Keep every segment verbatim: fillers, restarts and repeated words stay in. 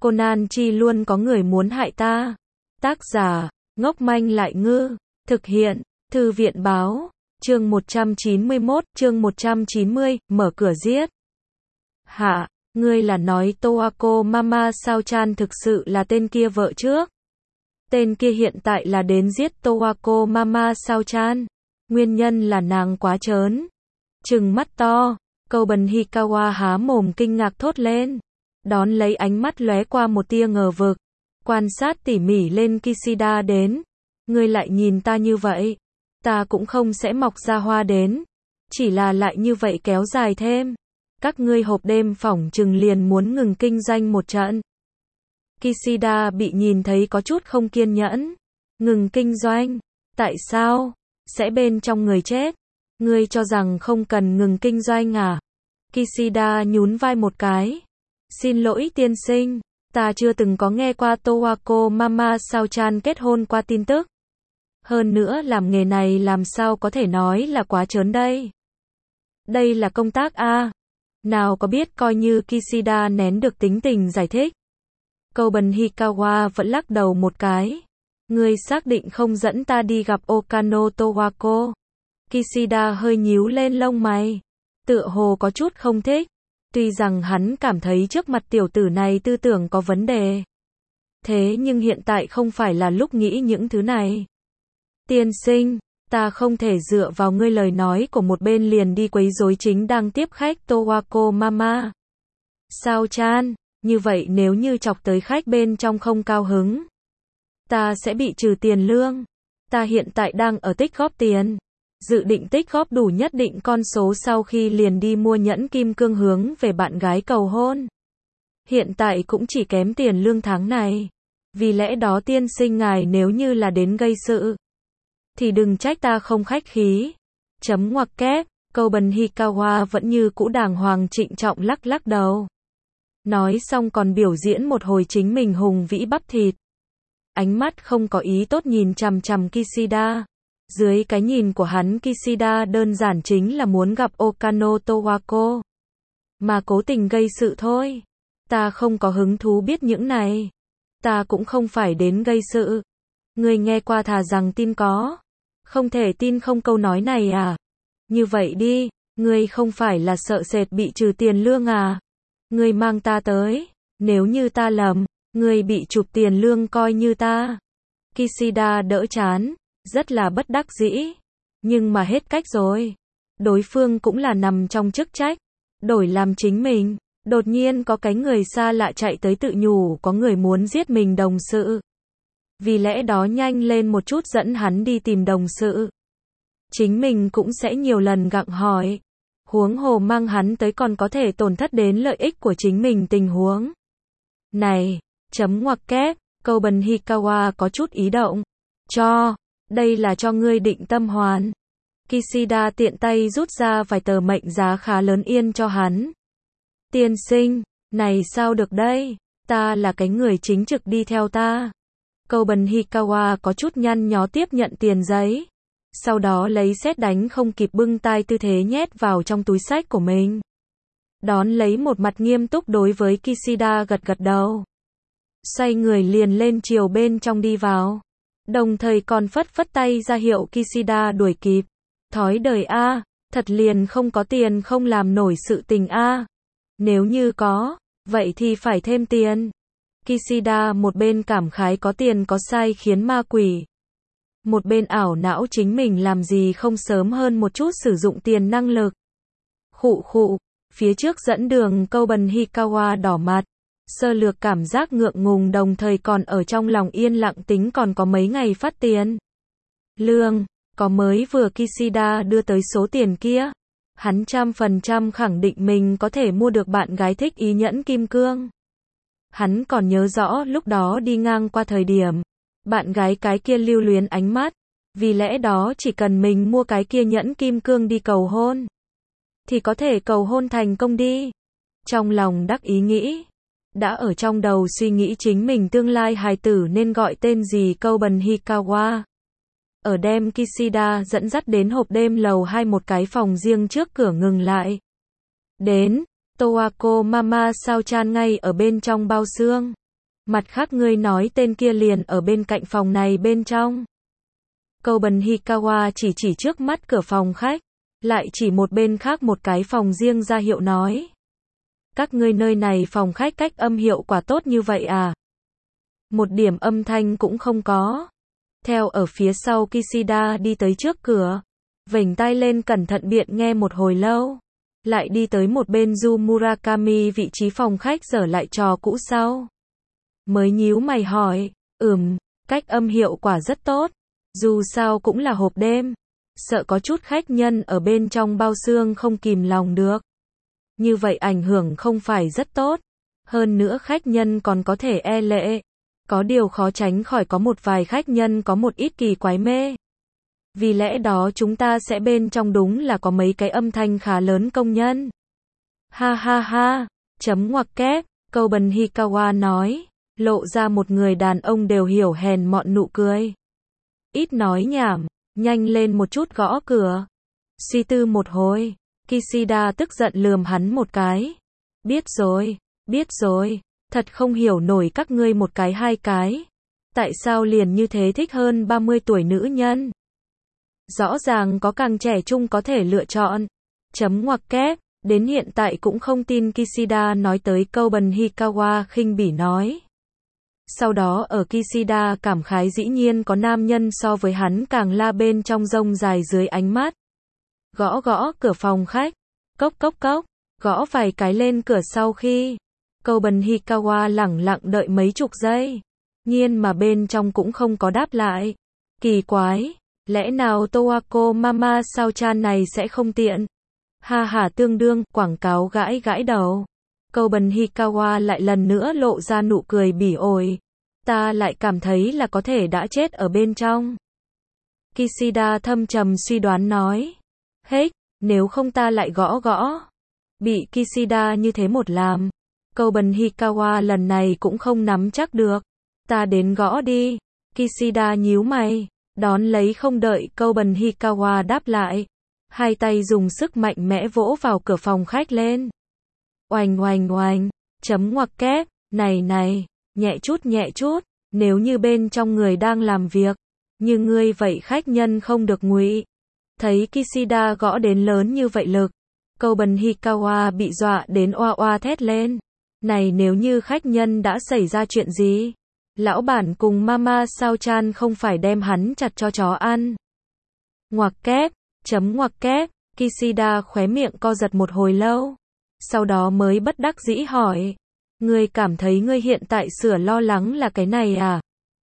Conan Chi luôn có người muốn hại ta. Tác giả, ngốc manh lại ngư. Thực hiện, Thư viện báo. Chương một trăm chín mươi mốt, chương một trăm chín mươi, mở cửa giết. Hạ, ngươi là nói Toako Mama sao Chan thực sự là tên kia vợ trước? Tên kia hiện tại là đến giết Toako Mama sao Chan. Nguyên nhân là nàng quá trớn. Trừng mắt to, Koban Hikawa há mồm kinh ngạc thốt lên. Đón lấy ánh mắt lóe qua một tia ngờ vực. Quan sát tỉ mỉ lên Kishida đến. Ngươi lại nhìn ta như vậy. Ta cũng không sẽ mọc ra hoa đến. Chỉ là lại như vậy kéo dài thêm. Các ngươi hộp đêm phỏng chừng liền muốn ngừng kinh doanh một trận. Kishida bị nhìn thấy có chút không kiên nhẫn. Ngừng kinh doanh? Tại sao? Sẽ bên trong người chết. Ngươi cho rằng không cần ngừng kinh doanh à? Kishida nhún vai một cái. Xin lỗi tiên sinh, ta chưa từng có nghe qua Toako Mama sao Chan kết hôn qua tin tức. Hơn nữa làm nghề này làm sao có thể nói là quá trớn đây. Đây là công tác a. Nào có biết, coi như Kishida nén được tính tình giải thích. Koban Hikawa vẫn lắc đầu một cái. Ngươi xác định không dẫn ta đi gặp Okano Towako? Kishida hơi nhíu lên lông mày. Tựa hồ có chút không thích. Tuy rằng hắn cảm thấy trước mặt tiểu tử này tư tưởng có vấn đề. Thế nhưng hiện tại không phải là lúc nghĩ những thứ này. Tiên sinh, ta không thể dựa vào ngươi lời nói của một bên liền đi quấy rối chính đang tiếp khách Toako Mama sao Chan, như vậy nếu như chọc tới khách bên trong không cao hứng, ta sẽ bị trừ tiền lương. Ta hiện tại đang ở tích góp tiền, dự định tích góp đủ nhất định con số sau khi liền đi mua nhẫn kim cương hướng về bạn gái cầu hôn. Hiện tại cũng chỉ kém tiền lương tháng này. Vì lẽ đó tiên sinh ngài nếu như là đến gây sự, thì đừng trách ta không khách khí. Chấm ngoặc kép, Koban Hikawa vẫn như cũ đàng hoàng trịnh trọng lắc lắc đầu. Nói xong còn biểu diễn một hồi chính mình hùng vĩ bắp thịt. Ánh mắt không có ý tốt nhìn chằm chằm Kishida. Dưới cái nhìn của hắn, Kishida đơn giản chính là muốn gặp Okano Towako. Mà cố tình gây sự thôi. Ta không có hứng thú biết những này. Ta cũng không phải đến gây sự. Ngươi nghe qua thà rằng tin có. Không thể tin không câu nói này à? Như vậy đi, ngươi không phải là sợ sệt bị trừ tiền lương à? Ngươi mang ta tới. Nếu như ta lầm, ngươi bị chụp tiền lương coi như ta. Kishida đỡ chán. Rất là bất đắc dĩ. Nhưng mà hết cách rồi. Đối phương cũng là nằm trong chức trách. Đổi làm chính mình. Đột nhiên có cái người xa lạ chạy tới tự nhủ có người muốn giết mình đồng sự. Vì lẽ đó nhanh lên một chút dẫn hắn đi tìm đồng sự. Chính mình cũng sẽ nhiều lần gặng hỏi. Huống hồ mang hắn tới còn có thể tổn thất đến lợi ích của chính mình tình huống. Này, chấm ngoặc kép, Koban Hikawa có chút ý động. Cho, đây là cho ngươi định tâm hoàn. Kishida tiện tay rút ra vài tờ mệnh giá khá lớn yên cho hắn. Tiên sinh, này sao được đây? Ta là cái người chính trực đi theo ta. Koban Hikawa có chút nhăn nhó tiếp nhận tiền giấy. Sau đó lấy sét đánh không kịp bưng tay tư thế nhét vào trong túi xách của mình. Đón lấy một mặt nghiêm túc đối với Kishida gật gật đầu. Xoay người liền lên chiều bên trong đi vào. Đồng thời còn phất phất tay ra hiệu Kishida đuổi kịp. Thói đời a, thật liền không có tiền không làm nổi sự tình a. Nếu như có, vậy thì phải thêm tiền. Kishida một bên cảm khái có tiền có sai khiến ma quỷ. Một bên ảo não chính mình làm gì không sớm hơn một chút sử dụng tiền năng lực. Khụ khụ, phía trước dẫn đường Koban Hikawa đỏ mặt. Sơ lược cảm giác ngượng ngùng đồng thời còn ở trong lòng yên lặng tính còn có mấy ngày phát tiền. Lương, có mới vừa Kishida đưa tới số tiền kia. Hắn trăm phần trăm khẳng định mình có thể mua được bạn gái thích ý nhẫn kim cương. Hắn còn nhớ rõ lúc đó đi ngang qua thời điểm. Bạn gái cái kia lưu luyến ánh mắt. Vì lẽ đó chỉ cần mình mua cái kia nhẫn kim cương đi cầu hôn. Thì có thể cầu hôn thành công đi. Trong lòng đắc ý nghĩ. Đã ở trong đầu suy nghĩ chính mình tương lai hài tử nên gọi tên gì Koban Hikawa. Ở đem Kishida dẫn dắt đến hộp đêm lầu hai một cái phòng riêng trước cửa ngừng lại. Đến, Toako Mama sao Chan ngay ở bên trong bao xương. Mặt khác ngươi nói tên kia liền ở bên cạnh phòng này bên trong. Koben Hikawa chỉ chỉ trước mắt cửa phòng khách, lại chỉ một bên khác một cái phòng riêng ra hiệu nói. Các ngươi nơi này phòng khách cách âm hiệu quả tốt như vậy à? Một điểm âm thanh cũng không có. Theo ở phía sau Kishida đi tới trước cửa, vểnh tai lên cẩn thận biện nghe một hồi lâu, lại đi tới một bên Yu Murakami vị trí phòng khách dở lại trò cũ sau. Mới nhíu mày hỏi, ừm, cách âm hiệu quả rất tốt, dù sao cũng là hộp đêm, sợ có chút khách nhân ở bên trong bao xương không kìm lòng được. Như vậy ảnh hưởng không phải rất tốt, hơn nữa khách nhân còn có thể e lệ. Có điều khó tránh khỏi có một vài khách nhân có một ít kỳ quái mê. Vì lẽ đó chúng ta sẽ bên trong đúng là có mấy cái âm thanh khá lớn công nhân. Ha ha ha, chấm ngoặc kép, Koben Hikawa nói, lộ ra một người đàn ông đều hiểu hèn mọn nụ cười. Ít nói nhảm, nhanh lên một chút gõ cửa. Suy tư một hồi, Kishida tức giận lườm hắn một cái. Biết rồi, biết rồi. Thật không hiểu nổi các ngươi một cái hai cái. Tại sao liền như thế thích hơn ba mươi tuổi nữ nhân? Rõ ràng có càng trẻ trung có thể lựa chọn. Chấm ngoặc kép, đến hiện tại cũng không tin Kishida nói tới Koben Hikawa khinh bỉ nói. Sau đó ở Kishida cảm khái dĩ nhiên có nam nhân so với hắn càng la bên trong rông dài dưới ánh mắt. Gõ gõ cửa phòng khách. Cốc cốc cốc, gõ vài cái lên cửa sau khi. Koben Hikawa lẳng lặng đợi mấy chục giây. Nhiên mà bên trong cũng không có đáp lại. Kỳ quái, lẽ nào Towako Mama sao-chan này sẽ không tiện? Ha ha tương đương, quảng cáo gãi gãi đầu. Koben Hikawa lại lần nữa lộ ra nụ cười bỉ ổi. Ta lại cảm thấy là có thể đã chết ở bên trong. Kishida thâm trầm suy đoán nói. Hết, nếu không ta lại gõ gõ. Bị Kishida như thế một làm. Koben Hikawa lần này cũng không nắm chắc được. Ta đến gõ đi. Kishida nhíu mày, đón lấy không đợi Koben Hikawa đáp lại. Hai tay dùng sức mạnh mẽ vỗ vào cửa phòng khách lên. Oành oành oành, chấm ngoặc kép, này này, nhẹ chút nhẹ chút, nếu như bên trong người đang làm việc, như ngươi vậy khách nhân không được ngụy. Thấy Kishida gõ đến lớn như vậy lực, Koben Hikawa bị dọa đến oa oa thét lên. Này nếu như khách nhân đã xảy ra chuyện gì? Lão bản cùng Mama sao-chan không phải đem hắn chặt cho chó ăn. Ngoặc kép, chấm ngoặc kép, Kishida khóe miệng co giật một hồi lâu. Sau đó mới bất đắc dĩ hỏi. Ngươi cảm thấy ngươi hiện tại sửa lo lắng là cái này à?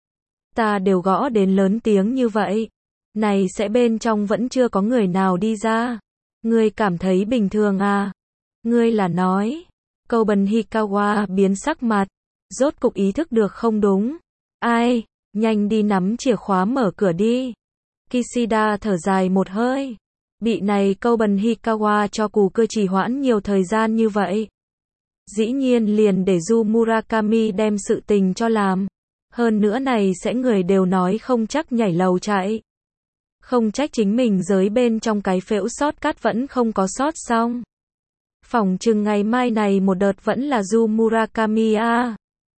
Ta đều gõ đến lớn tiếng như vậy. Này sẽ bên trong vẫn chưa có người nào đi ra. Ngươi cảm thấy bình thường à? Ngươi là nói. Koben Hikawa biến sắc mặt. Rốt cục ý thức được không đúng. Ai, nhanh đi nắm chìa khóa mở cửa đi. Kishida thở dài một hơi. Bị này Koben Hikawa cho cù cơ trì hoãn nhiều thời gian như vậy. Dĩ nhiên liền để Yu Murakami đem sự tình cho làm. Hơn nữa này sẽ người đều nói không chắc nhảy lầu chạy. Không trách chính mình giới bên trong cái phễu sót cắt vẫn không có sót xong. Phỏng chừng ngày mai này một đợt vẫn là Yu Murakami à.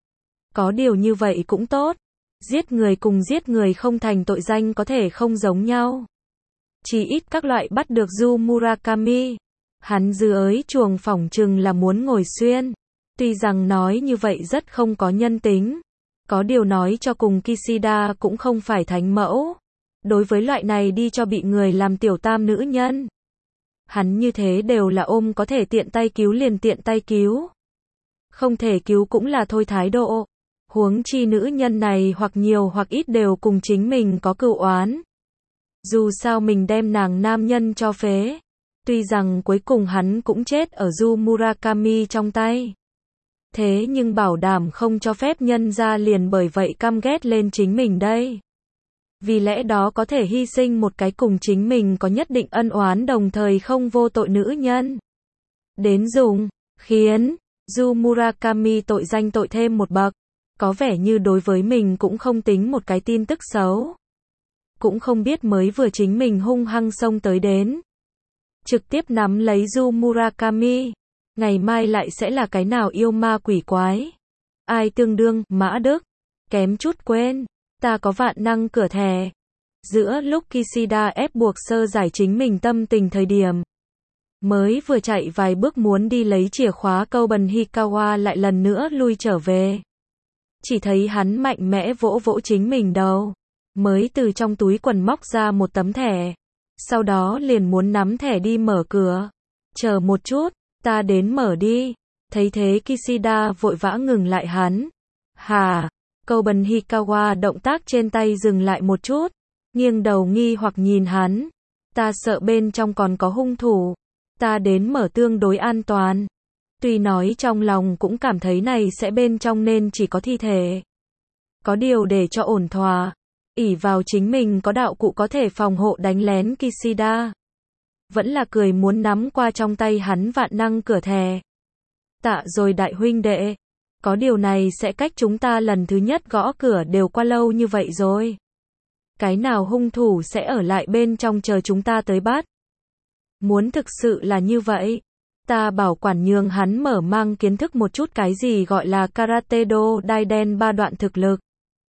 Có điều như vậy cũng tốt. Giết người cùng giết người không thành tội danh có thể không giống nhau. Chỉ ít các loại bắt được Yu Murakami. Hắn dưới chuồng phỏng chừng là muốn ngồi xuyên. Tuy rằng nói như vậy rất không có nhân tính. Có điều nói cho cùng Kishida cũng không phải thánh mẫu. Đối với loại này đi cho bị người làm tiểu tam nữ nhân. Hắn như thế đều là ôm có thể tiện tay cứu liền tiện tay cứu. Không thể cứu cũng là thôi thái độ. Huống chi nữ nhân này hoặc nhiều hoặc ít đều cùng chính mình có cừu oán. Dù sao mình đem nàng nam nhân cho phế. Tuy rằng cuối cùng hắn cũng chết ở Yu Murakami trong tay. Thế nhưng bảo đảm không cho phép nhân ra liền bởi vậy căm ghét lên chính mình đây. Vì lẽ đó có thể hy sinh một cái cùng chính mình có nhất định ân oán đồng thời không vô tội nữ nhân. Đến dùng, khiến Yu Murakami tội danh tội thêm một bậc. Có vẻ như đối với mình cũng không tính một cái tin tức xấu. Cũng không biết mới vừa chính mình hung hăng xông tới đến. Trực tiếp nắm lấy Yu Murakami. Ngày mai lại sẽ là cái nào yêu ma quỷ quái. Ai tương đương, Mã Đức. Kém chút quên. Ta có vạn năng cửa thẻ. Giữa lúc Kishida ép buộc sơ giải chính mình tâm tình thời điểm. Mới vừa chạy vài bước muốn đi lấy chìa khóa, Koben Hikawa lại lần nữa lui trở về. Chỉ thấy hắn mạnh mẽ vỗ vỗ chính mình đầu. Mới từ trong túi quần móc ra một tấm thẻ. Sau đó liền muốn nắm thẻ đi mở cửa. Chờ một chút, ta đến mở đi. Thấy thế Kishida vội vã ngừng lại hắn. Hả? Koben Hikawa động tác trên tay dừng lại một chút. Nghiêng đầu nghi hoặc nhìn hắn. Ta sợ bên trong còn có hung thủ. Ta đến mở tương đối an toàn. Tuy nói trong lòng cũng cảm thấy này sẽ bên trong nên chỉ có thi thể. Có điều để cho ổn thỏa. ỷ vào chính mình có đạo cụ có thể phòng hộ đánh lén Kishida. Vẫn là cười muốn nắm qua trong tay hắn vạn năng cửa thẻ. Tạ rồi đại huynh đệ. Có điều này sẽ cách chúng ta lần thứ nhất gõ cửa đều qua lâu như vậy rồi. Cái nào hung thủ sẽ ở lại bên trong chờ chúng ta tới bắt? Muốn thực sự là như vậy, ta bảo quản nhường hắn mở mang kiến thức một chút cái gì gọi là Karate Do Daiden ba đoạn thực lực.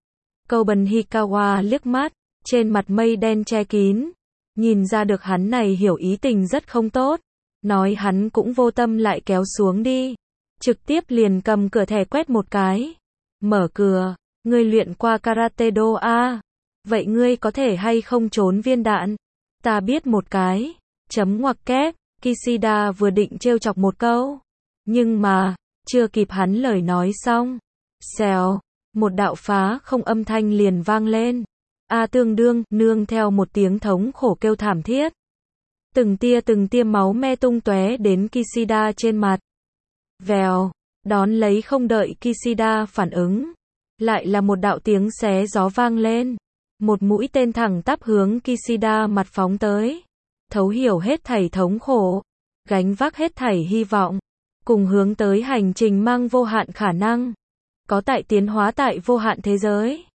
Koben Hikawa liếc mắt, trên mặt mây đen che kín, nhìn ra được hắn này hiểu ý tình rất không tốt, nói hắn cũng vô tâm lại kéo xuống đi, trực tiếp liền cầm cửa thẻ quét một cái, mở cửa, ngươi luyện qua Karate Do a? Vậy ngươi có thể hay không trốn viên đạn? Ta biết một cái. Chấm ngoặc kép, Kishida vừa định trêu chọc một câu. Nhưng mà, chưa kịp hắn lời nói xong. Xèo, một đạo phá không âm thanh liền vang lên. A tương đương, nương theo một tiếng thống khổ kêu thảm thiết. Từng tia từng tia máu me tung tóe đến Kishida trên mặt. Vèo, đón lấy không đợi Kishida phản ứng. Lại là một đạo tiếng xé gió vang lên. Một mũi tên thẳng tắp hướng Kishida mặt phóng tới. Thấu hiểu hết thảy thống khổ, gánh vác hết thảy hy vọng, cùng hướng tới hành trình mang vô hạn khả năng, có tại tiến hóa tại vô hạn thế giới.